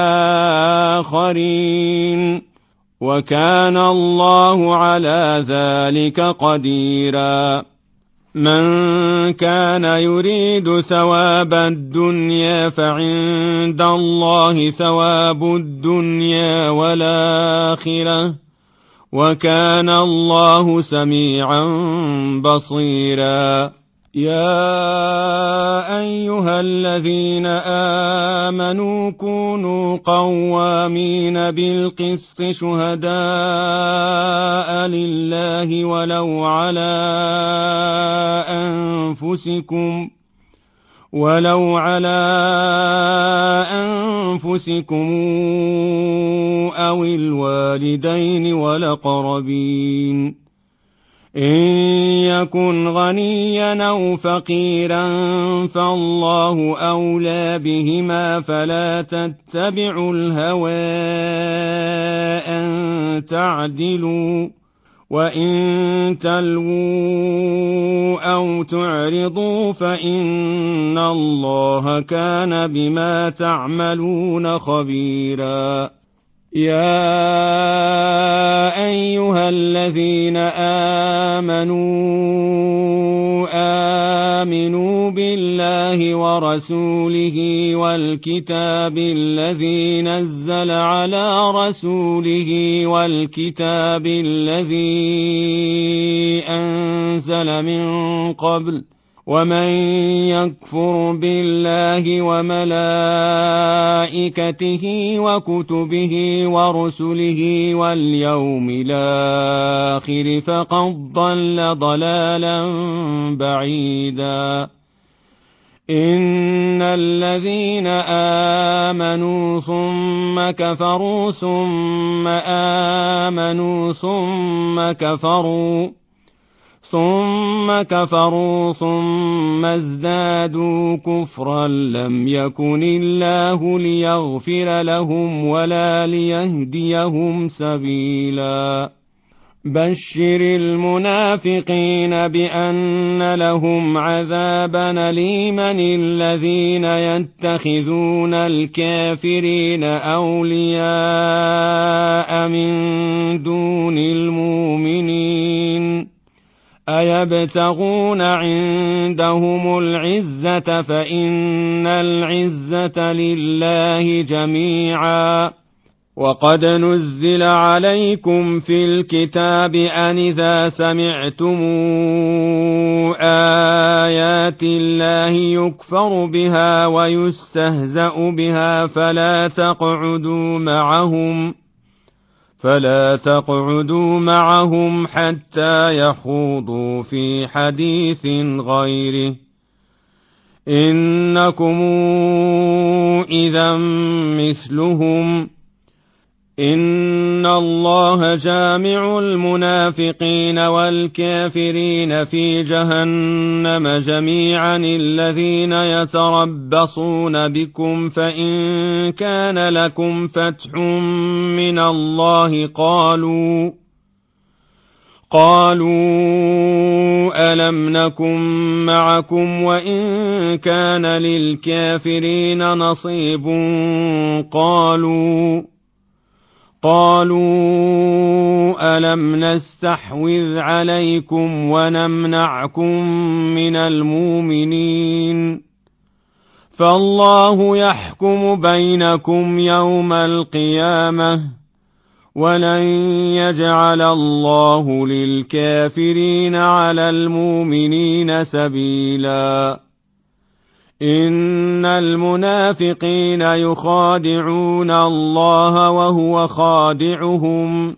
بآخرين وكان الله على ذلك قديرا من كان يريد ثواب الدنيا فعند الله ثواب الدنيا والآخرة وكان الله سميعا بصيرا يا أيها الذين آمنوا كونوا قوامين بالقسط شهداء لله ولو على أنفسكم أو الوالدين والأقربين إن يكن غنيا أو فقيرا فالله أولى بهما فلا تتبعوا الهوى أن تعدلوا وإن تلووا أو تعرضوا فإن الله كان بما تعملون خبيرا يا أيها الذين آمنوا بالله ورسوله والكتاب الذي نزل على رسوله والكتاب الذي أنزل من قبل ومن يكفر بالله وملائكته وكتبه ورسله واليوم الآخر فقد ضل ضلالا بعيدا إن الذين آمنوا ثم كفروا ثم آمنوا ثم كفروا ثم كفروا ثم ازدادوا كفرا لم يكن الله ليغفر لهم ولا ليهديهم سبيلا بشر المنافقين بأن لهم عذابا أليما الذين يتخذون الكافرين أولياء من دون المؤمنين أيبتغون عندهم العزة فإن العزة لله جميعا وقد نزل عليكم في الكتاب أن إذا سمعتم آيات الله يكفر بها ويستهزأ بها فلا تقعدوا معهم حتى يخوضوا في حديث غيره إنكم إذا مثلهم إن الله جامع المنافقين والكافرين في جهنم جميعا الذين يتربصون بكم فإن كان لكم فتح من الله قالوا ألم نكن معكم وإن كان للكافرين نصيب قالوا ألم نستحوذ عليكم ونمنعكم من المؤمنين فالله يحكم بينكم يوم القيامة ولن يجعل الله للكافرين على المؤمنين سبيلا إن المنافقين يخادعون الله وهو خادعهم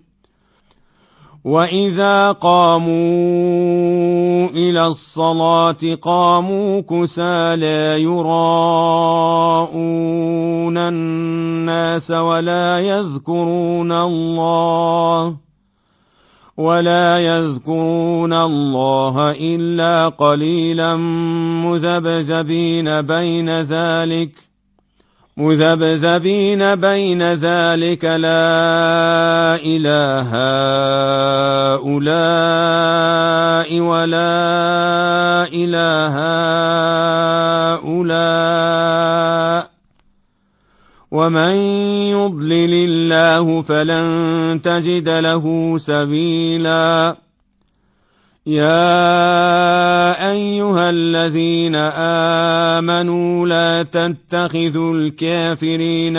وإذا قاموا إلى الصلاة قاموا كسالى يراءون الناس ولا يذكرون الله إلا قليلا مذبذبين بين ذلك لا إله هؤلاء ولا إله هؤلاء ومن يضلل الله فلن تجد له سبيلا يا أيها الذين آمنوا لا تتخذوا الكافرين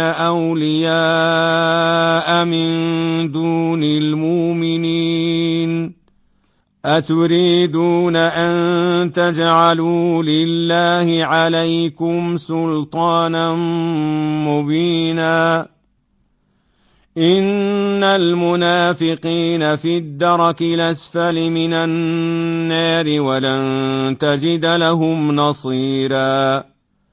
أولياء من دون المؤمنين أتريدون أن تجعلوا لله عليكم سلطانا مبينا إن المنافقين في الدرك الأسفل من النار ولن تجد لهم نصيرا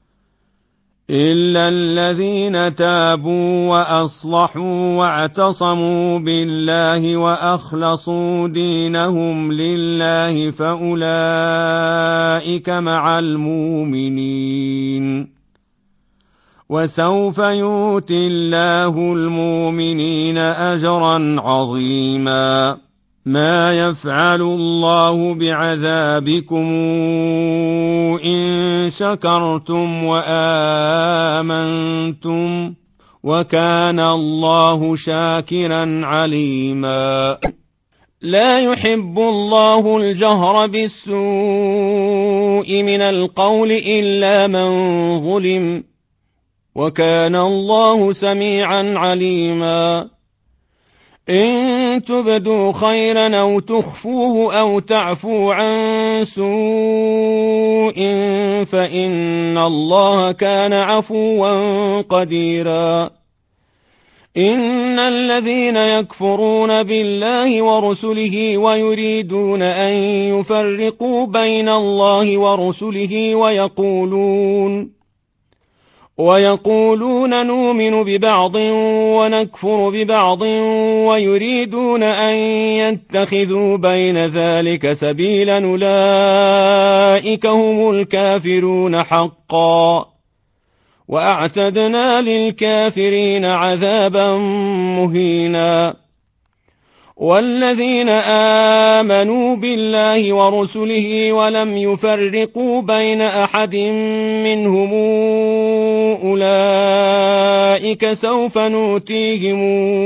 إلا الذين تابوا وأصلحوا واعتصموا بالله وأخلصوا دينهم لله فأولئك مع المؤمنين وسوف يؤتي الله المؤمنين أجرا عظيما ما يفعل الله بعذابكم إن شكرتم وآمنتم وكان الله شاكرا عليما لا يحب الله الجهر بالسوء من القول إلا من ظلم وكان الله سميعا عليما إن تبدوا خيرا أو تخفوه أو تعفوا عن سوء فإن الله كان عفوا قديرا إن الذين يكفرون بالله ورسله ويريدون أن يفرقوا بين الله ورسله ويقولون نؤمن ببعض ونكفر ببعض ويريدون أن يتخذوا بين ذلك سبيلا أولئك هم الكافرون حقا وأعتدنا للكافرين عذابا مهينا. والذين آمنوا بالله ورسله ولم يفرقوا بين أحد منهم أولئك سوف نؤتيهم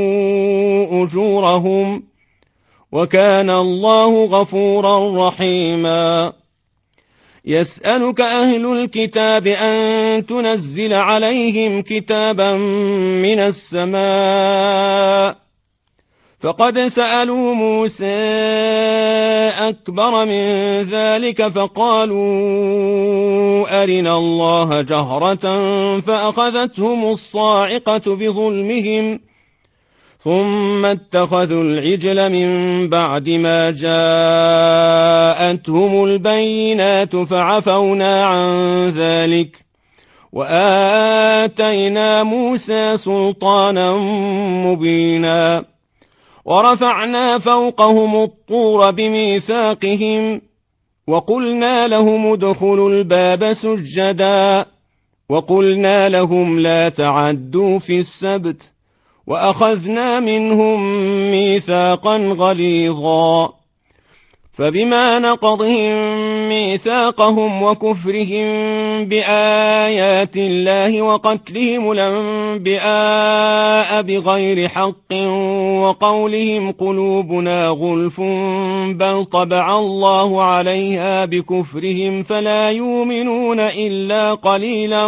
أجورهم وكان الله غفورا رحيما. يسألك أهل الكتاب أن تنزل عليهم كتابا من السماء فقد سألوا موسى أكبر من ذلك فقالوا أرنا الله جهرة فأخذتهم الصاعقة بظلمهم ثم اتخذوا العجل من بعد ما جاءتهم البينات فعفونا عن ذلك وآتينا موسى سلطانا مبينا. ورفعنا فوقهم الطور بميثاقهم وقلنا لهم ادخلوا الباب سجدا وقلنا لهم لا تعدوا في السبت وأخذنا منهم ميثاقا غليظا. فبما نقضهم ميثاقهم وكفرهم بآيات الله وقتلهم الأنبياء بغير حق وقولهم قلوبنا غلف بل طبع الله عليها بكفرهم فلا يؤمنون إلا قليلا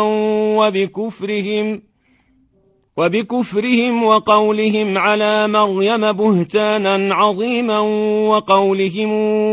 وبكفرهم وقولهم على مريم بهتانا عظيما وقولهم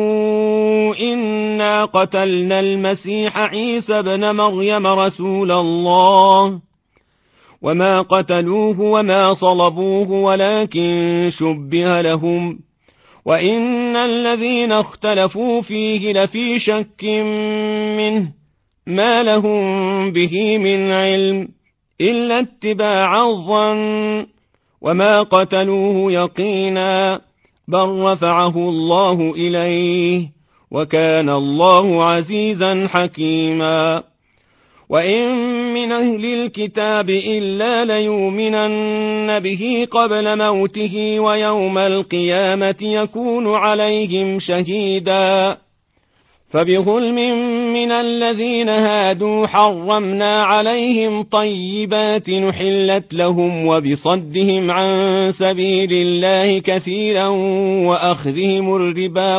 إنا قتلنا المسيح عيسى ابن مريم رسول الله وما قتلوه وما صلبوه ولكن شبه لهم وإن الذين اختلفوا فيه لفي شك منه ما لهم به من علم إلا اتباع الظن وما قتلوه يقينا بل رفعه الله إليه وكان الله عزيزا حكيما. وإن من أهل الكتاب إلا ليؤمنن به قبل موته ويوم القيامة يكون عليهم شهيدا. فبظلم من الذين هادوا حرمنا عليهم طيبات نحلت لهم وبصدهم عن سبيل الله كثيرا وأخذهم الربا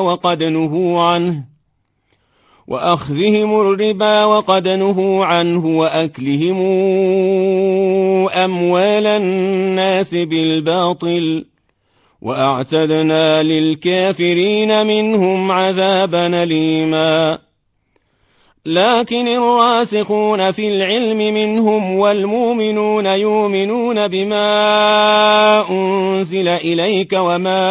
وقد نهوا عنه وأكلهم أموال الناس بالباطل وأعتدنا للكافرين منهم عذابا أليما. لكن الراسخون في العلم منهم والمؤمنون يؤمنون بما أنزل إليك وما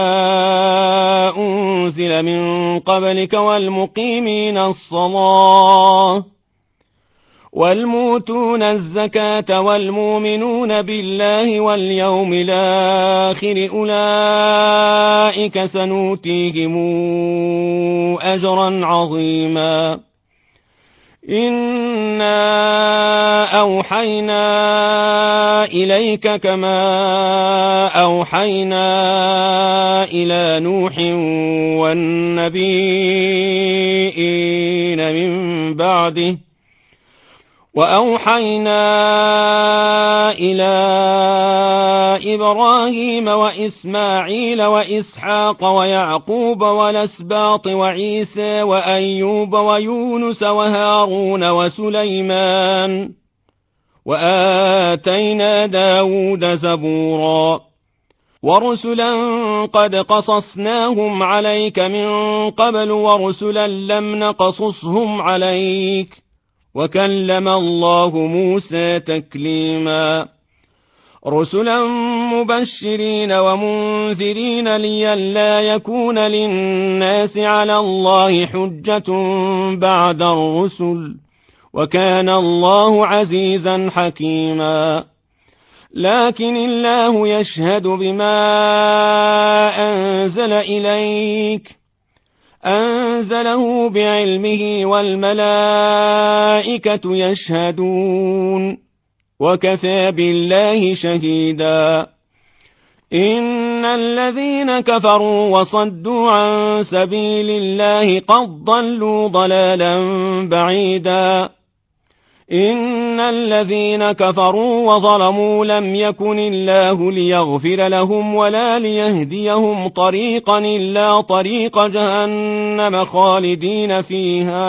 أنزل من قبلك والمقيمين الصلاة والموتون الزكاة والمؤمنون بالله واليوم الآخر أولئك سنؤتيهم أجرا عظيما. إنا أوحينا إليك كما أوحينا إلى نوح والنبيين من بعده وأوحينا إلى إبراهيم وإسماعيل وإسحاق ويعقوب والأسباط وعيسى وأيوب ويونس وهارون وسليمان وآتينا داود زبورا. ورسلا قد قصصناهم عليك من قبل ورسلا لم نقصصهم عليك وكلم الله موسى تكليما. رسلا مبشرين ومنذرين لئلا يكون للناس على الله حجة بعد الرسل وكان الله عزيزا حكيما. لكن الله يشهد بما أنزل إليك، أنزله بعلمه والملائكة يشهدون، وكفى بالله شهيدا. إن الذين كفروا وصدوا عن سبيل الله قد ضلوا ضلالا بعيدا. إن الذين كفروا وظلموا لم يكن الله ليغفر لهم ولا ليهديهم طريقا إلا طريق جهنم خالدين فيها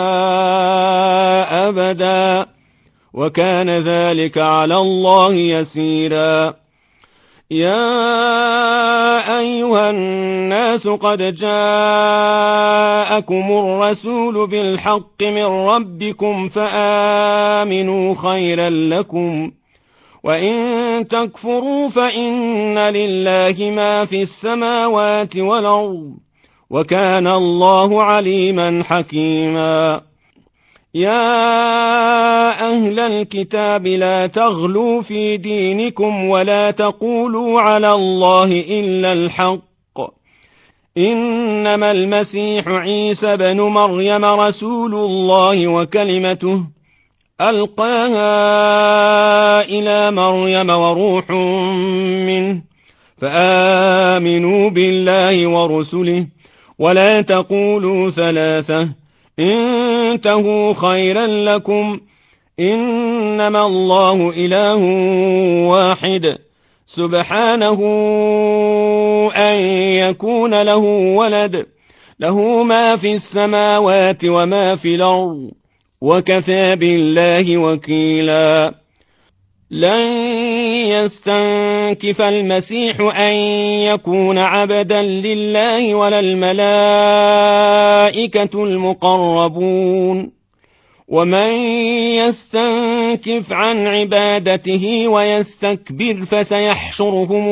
أبدا، وكان ذلك على الله يسيرا. يا أيها الناس قد جاءكم الرسول بالحق من ربكم فآمنوا خيرا لكم، وإن تكفروا فإن لله ما في السماوات والأرض، وكان الله عليما حكيما. يا أهل الكتاب لا تغلوا في دينكم ولا تقولوا على الله إلا الحق، إنما المسيح عيسى بن مريم رسول الله وكلمته ألقاها إلى مريم وروح منه، فآمنوا بالله ورسله ولا تقولوا ثلاثة، انتهوا خيرا لكم، إنما الله إله واحد سبحانه أن يكون له ولد، له ما في السماوات وما في الأرض، وكفى بالله وكيلا. لن يستنكف المسيح أن يكون عبدا لله ولا الملائكة المقربون، ومن يستنكف عن عبادته ويستكبر فسيحشرهم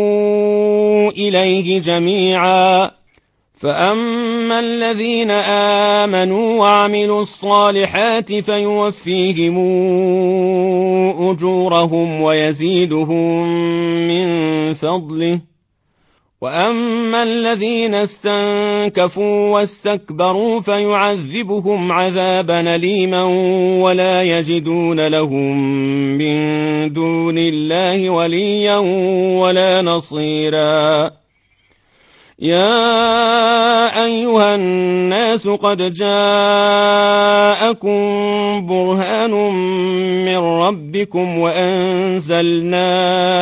إليه جميعا. فأما الذين آمنوا وعملوا الصالحات فيوفيهم أجورهم ويزيدهم من فضله، وأما الذين استنكفوا واستكبروا فيعذبهم عذابا أليما ولا يجدون لهم من دون الله وليا ولا نصيرا. يا أيها الناس قد جاءكم برهان من ربكم وأنزلنا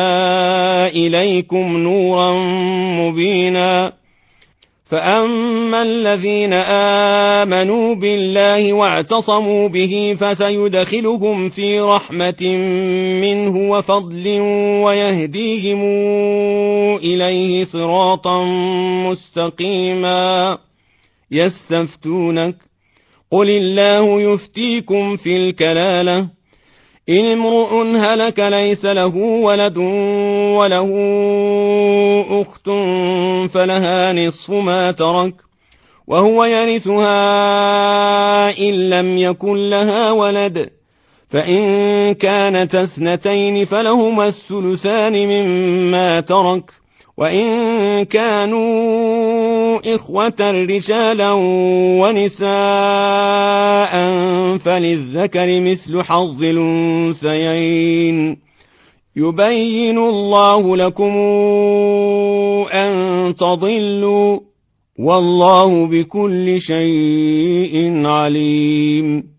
إليكم نورا مبينا. فأما الذين آمنوا بالله واعتصموا به فسيدخلهم في رحمة منه وفضل ويهديهم إليه صراطا مستقيما. يستفتونك قل الله يفتيكم في الكلالة، إن امرؤ هلك ليس له ولد وله أخت فلها نصف ما ترك وهو يرثها إن لم يكن لها ولد، فإن كانت اثنتين فلهما الثلثان مما ترك، وإن كانوا إخوة رجالا ونساء فللذكر مثل حظ الأنثيين. يبين الله لكم أن تضلوا، والله بكل شيء عليم.